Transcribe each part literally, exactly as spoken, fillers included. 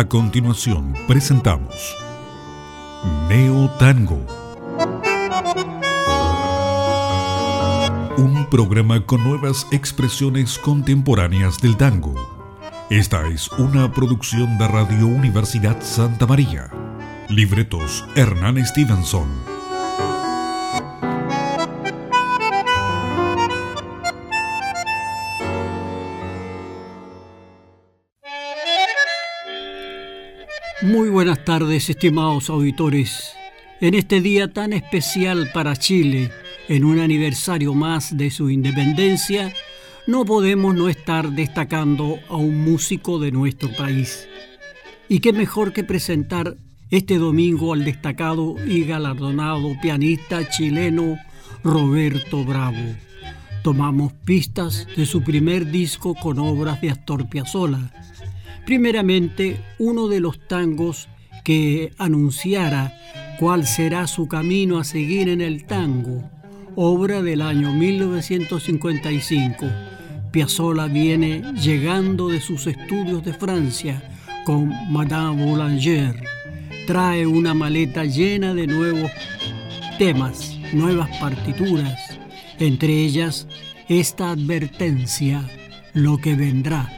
A continuación presentamos Neo Tango, un programa con nuevas expresiones contemporáneas del tango. Esta es una producción de Radio Universidad Santa María. Libretos Hernán Stevenson. Muy buenas tardes, estimados auditores. En este día tan especial para Chile, en un aniversario más de su independencia, no podemos no estar destacando a un músico de nuestro país. Y qué mejor que presentar este domingo al destacado y galardonado pianista chileno Roberto Bravo. Tomamos pistas de su primer disco con obras de Astor Piazzolla. Primeramente, uno de los tangos que anunciara cuál será su camino a seguir en el tango, obra del año mil novecientos cincuenta y cinco. Piazzolla viene llegando de sus estudios de Francia con Madame Boulanger. Trae una maleta llena de nuevos temas, nuevas partituras, entre ellas esta advertencia: lo que vendrá.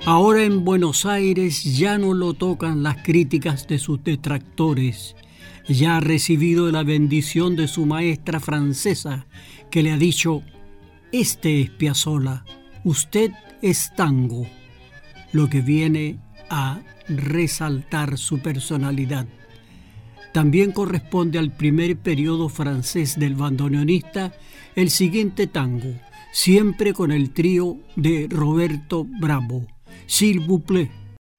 Ahora en Buenos Aires ya no lo tocan las críticas de sus detractores. Ya ha recibido la bendición de su maestra francesa, que le ha dicho: este es Piazzolla, usted es tango, lo que viene a resaltar su personalidad. También corresponde al primer periodo francés del bandoneonista el siguiente tango, siempre con el trío de Roberto Bravo, S'il vous plaît.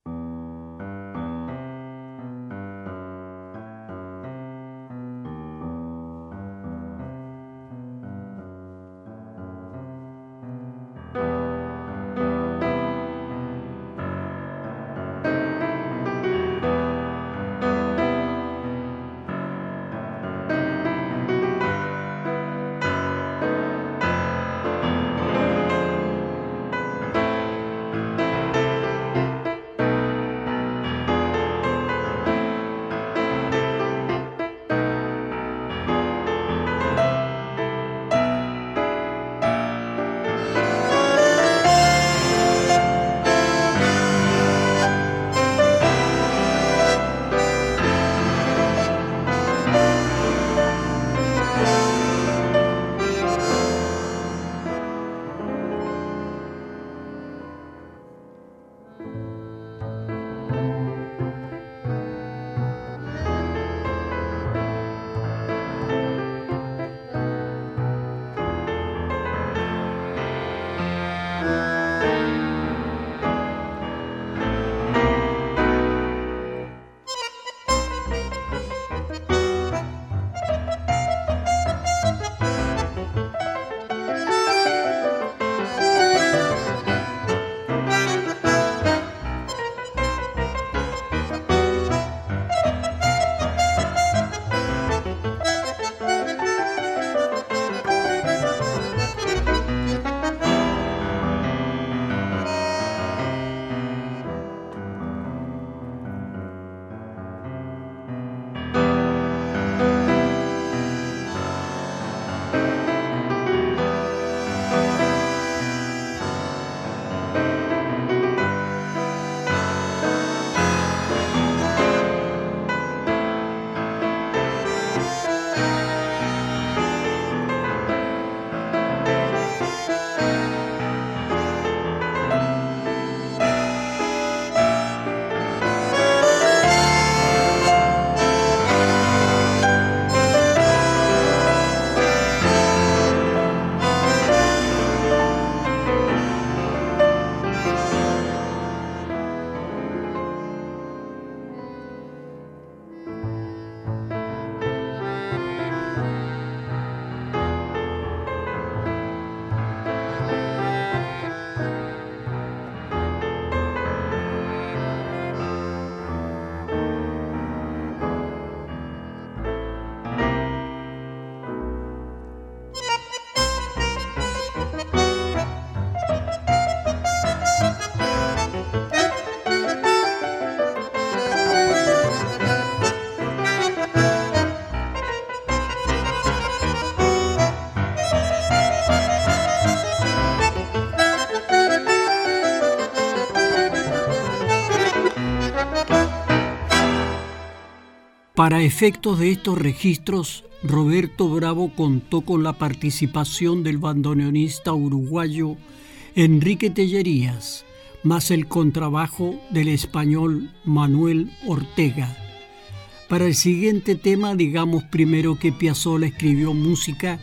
Para efectos de estos registros, Roberto Bravo contó con la participación del bandoneonista uruguayo Enrique Tellerías, más el contrabajo del español Manuel Ortega. Para el siguiente tema, digamos primero que Piazzolla escribió música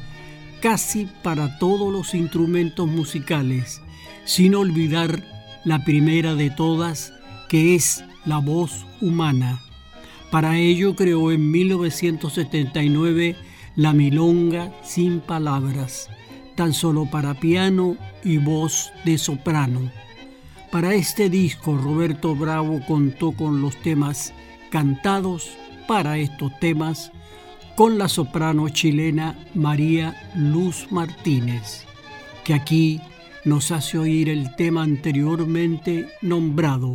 casi para todos los instrumentos musicales, sin olvidar la primera de todas, que es la voz humana. Para ello creó en mil novecientos setenta y nueve la Milonga sin palabras, tan solo para piano y voz de soprano. Para este disco, Roberto Bravo contó con los temas cantados para estos temas con la soprano chilena María Luz Martínez, que aquí nos hace oír el tema anteriormente nombrado,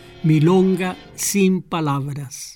Milonga sin palabras.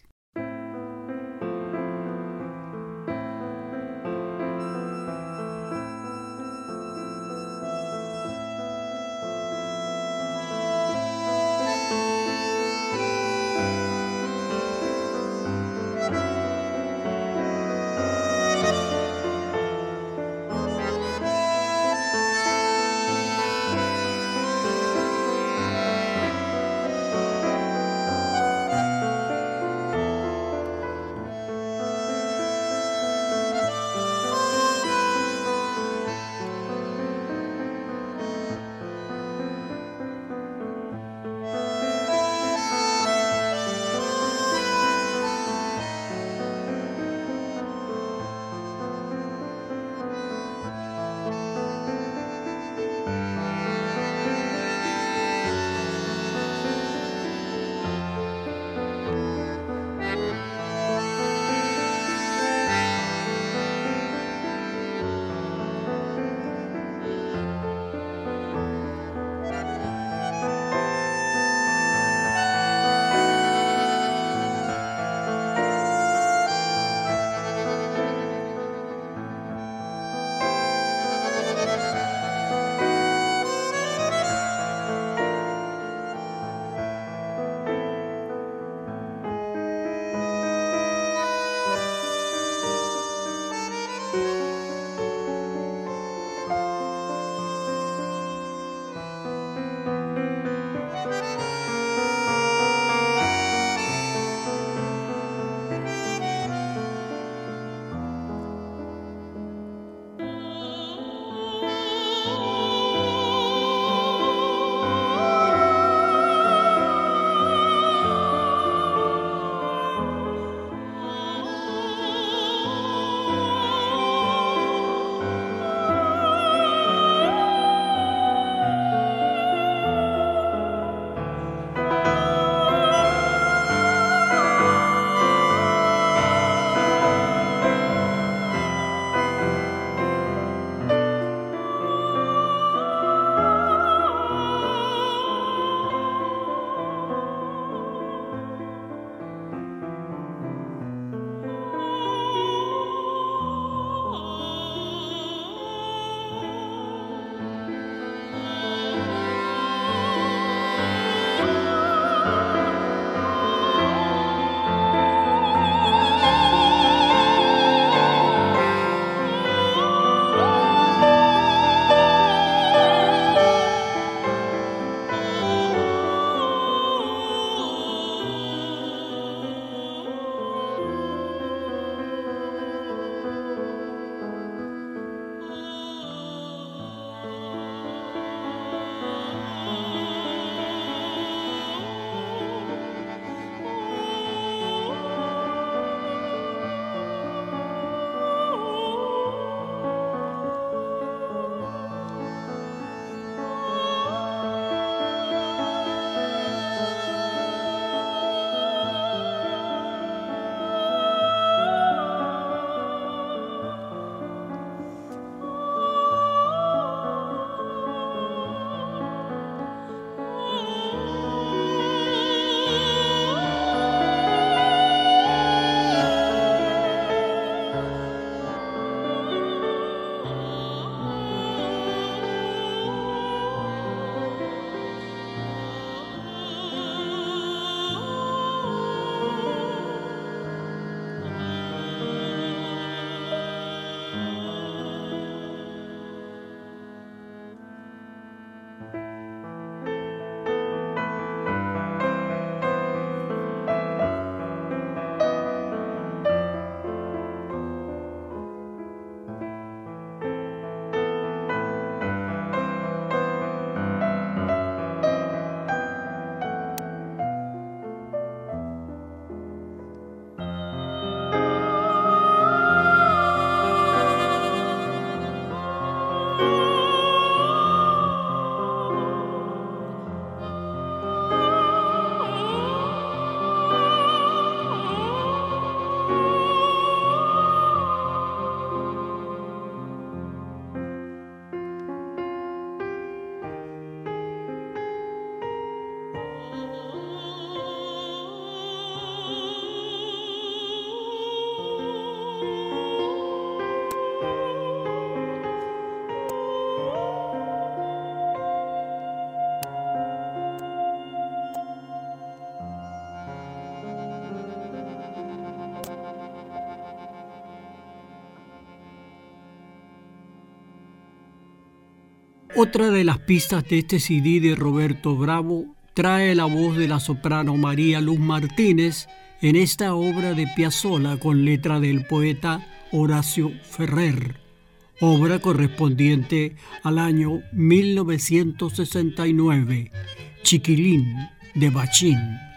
Otra de las pistas de este C D de Roberto Bravo trae la voz de la soprano María Luz Martínez en esta obra de Piazzolla con letra del poeta Horacio Ferrer, obra correspondiente al año mil novecientos sesenta y nueve, Chiquilín de Bachín.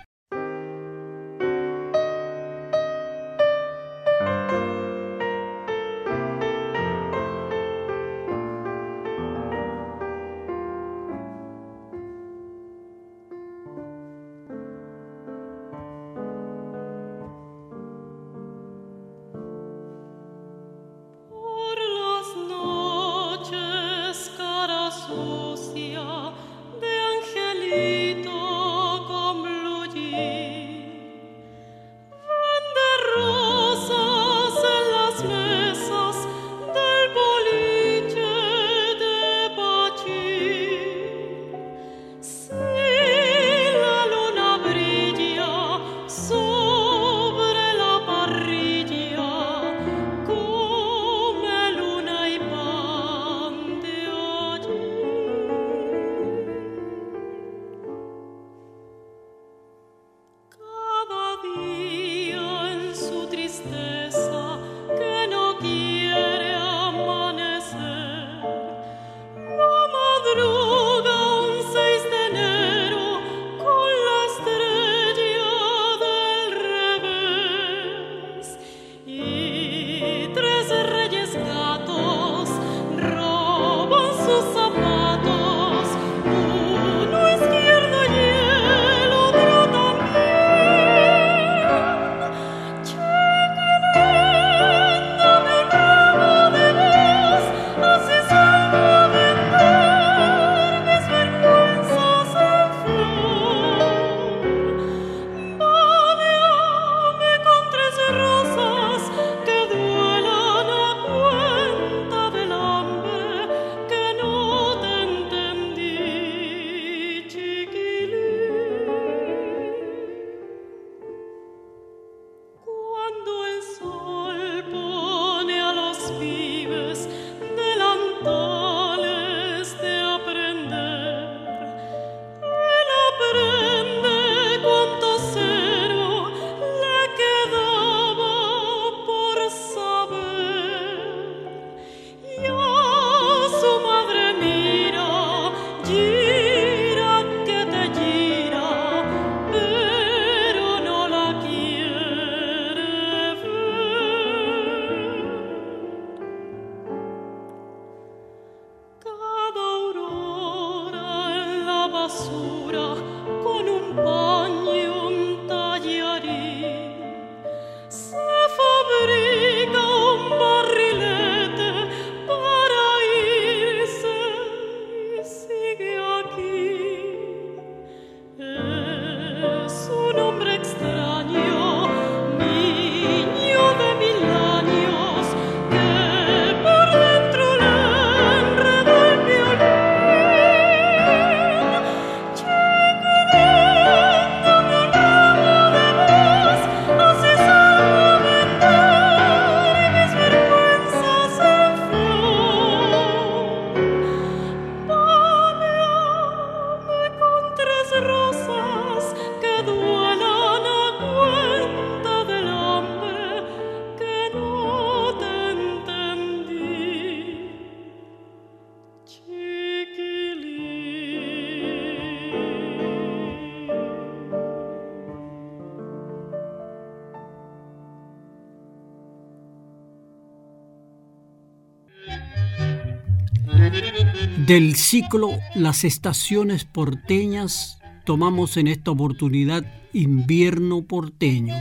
Del ciclo Las Estaciones Porteñas tomamos en esta oportunidad Invierno Porteño,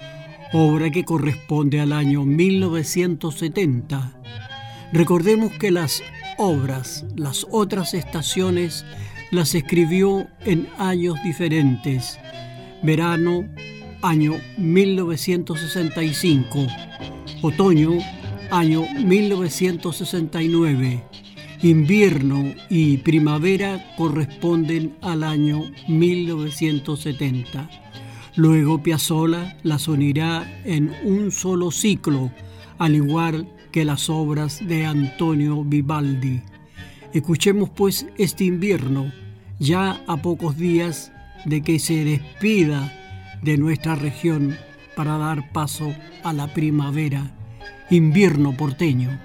obra que corresponde al año mil novecientos setenta. Recordemos que las obras, las otras estaciones, las escribió en años diferentes. Verano, año mil novecientos sesenta y cinco. Otoño, año mil novecientos sesenta y nueve. Invierno y primavera corresponden al año mil novecientos setenta. Luego Piazzolla las unirá en un solo ciclo, al igual que las obras de Antonio Vivaldi. Escuchemos pues este invierno, ya a pocos días de que se despida de nuestra región para dar paso a la primavera, invierno porteño.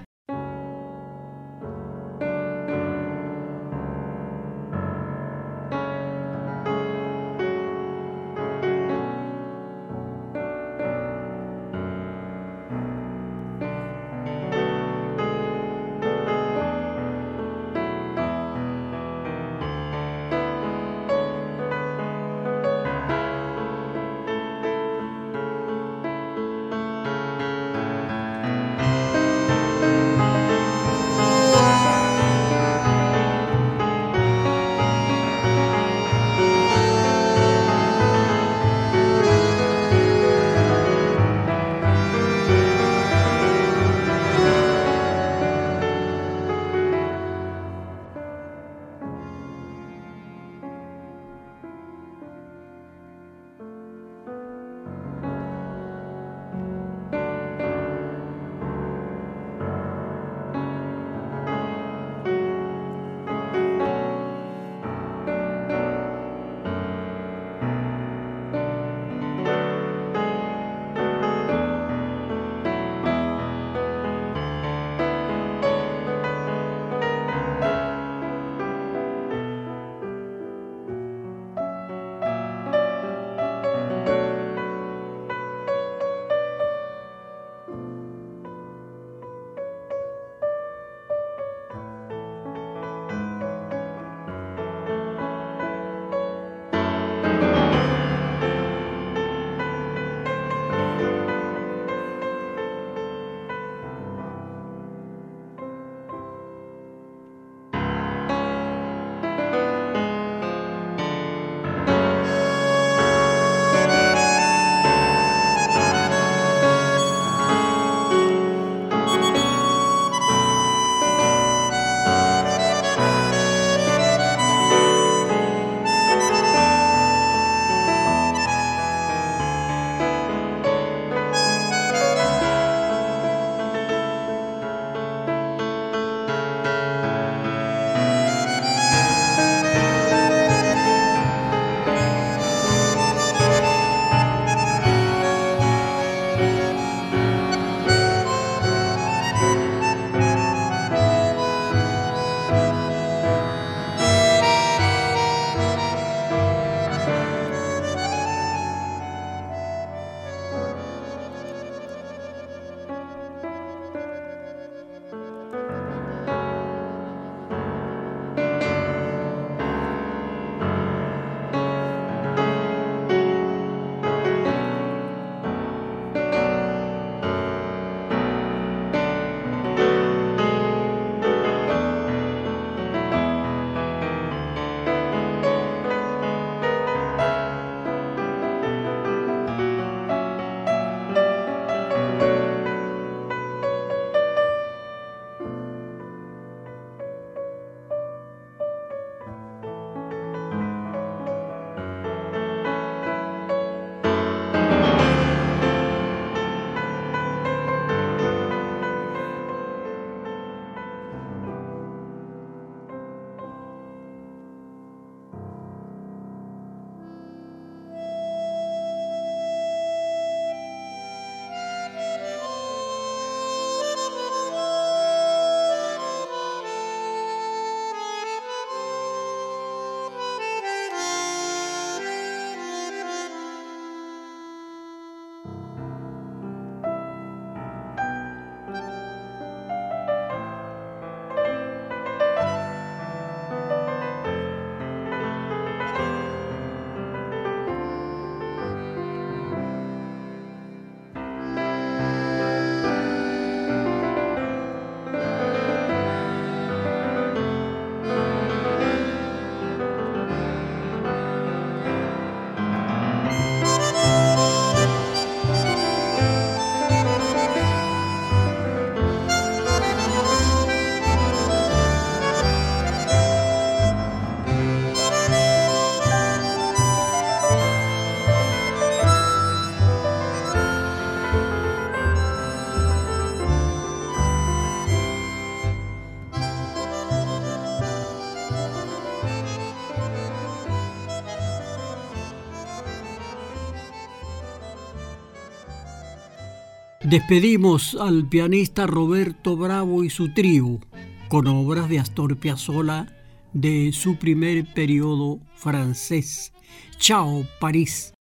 Despedimos al pianista Roberto Bravo y su trío con obras de Astor Piazzolla de su primer periodo francés. Chao, París.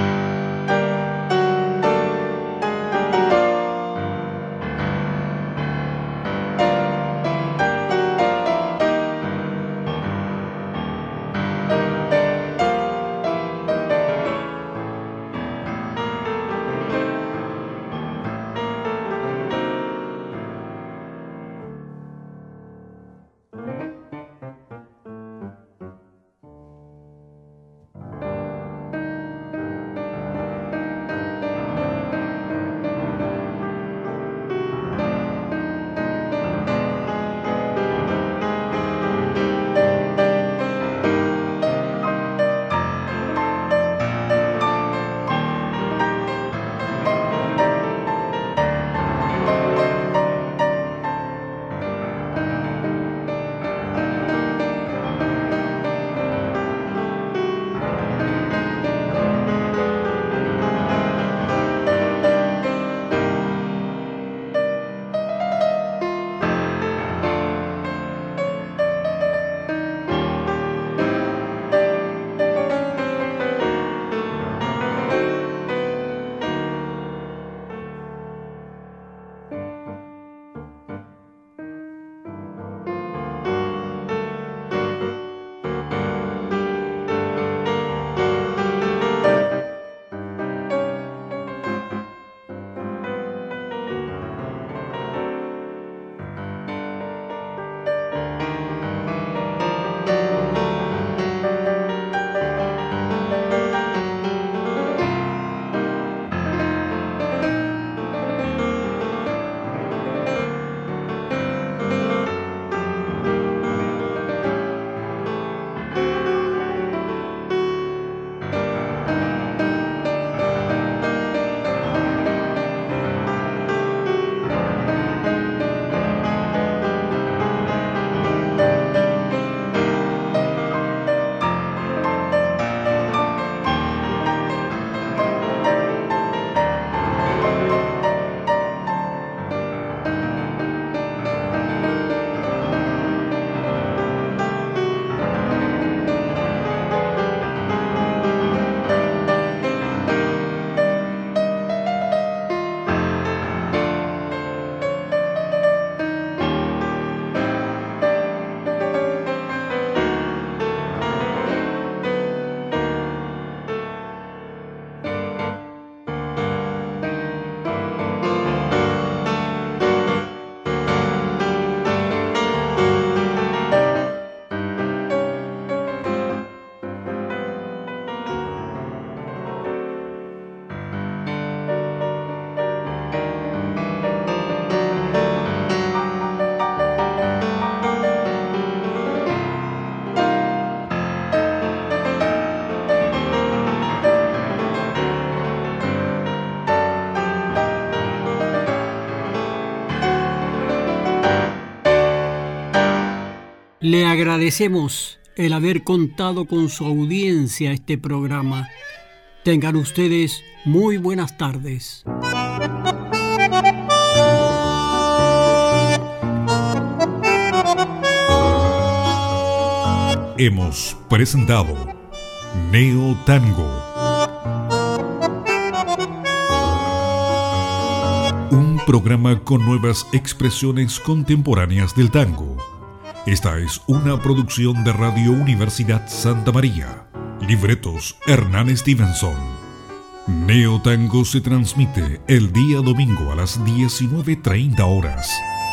Le agradecemos el haber contado con su audiencia a este programa. Tengan ustedes muy buenas tardes. Hemos presentado Neo Tango, un programa con nuevas expresiones contemporáneas del tango. Esta es una producción de Radio Universidad Santa María. Libretos Hernán Stevenson. Neo Tango se transmite el día domingo a las diecinueve treinta horas.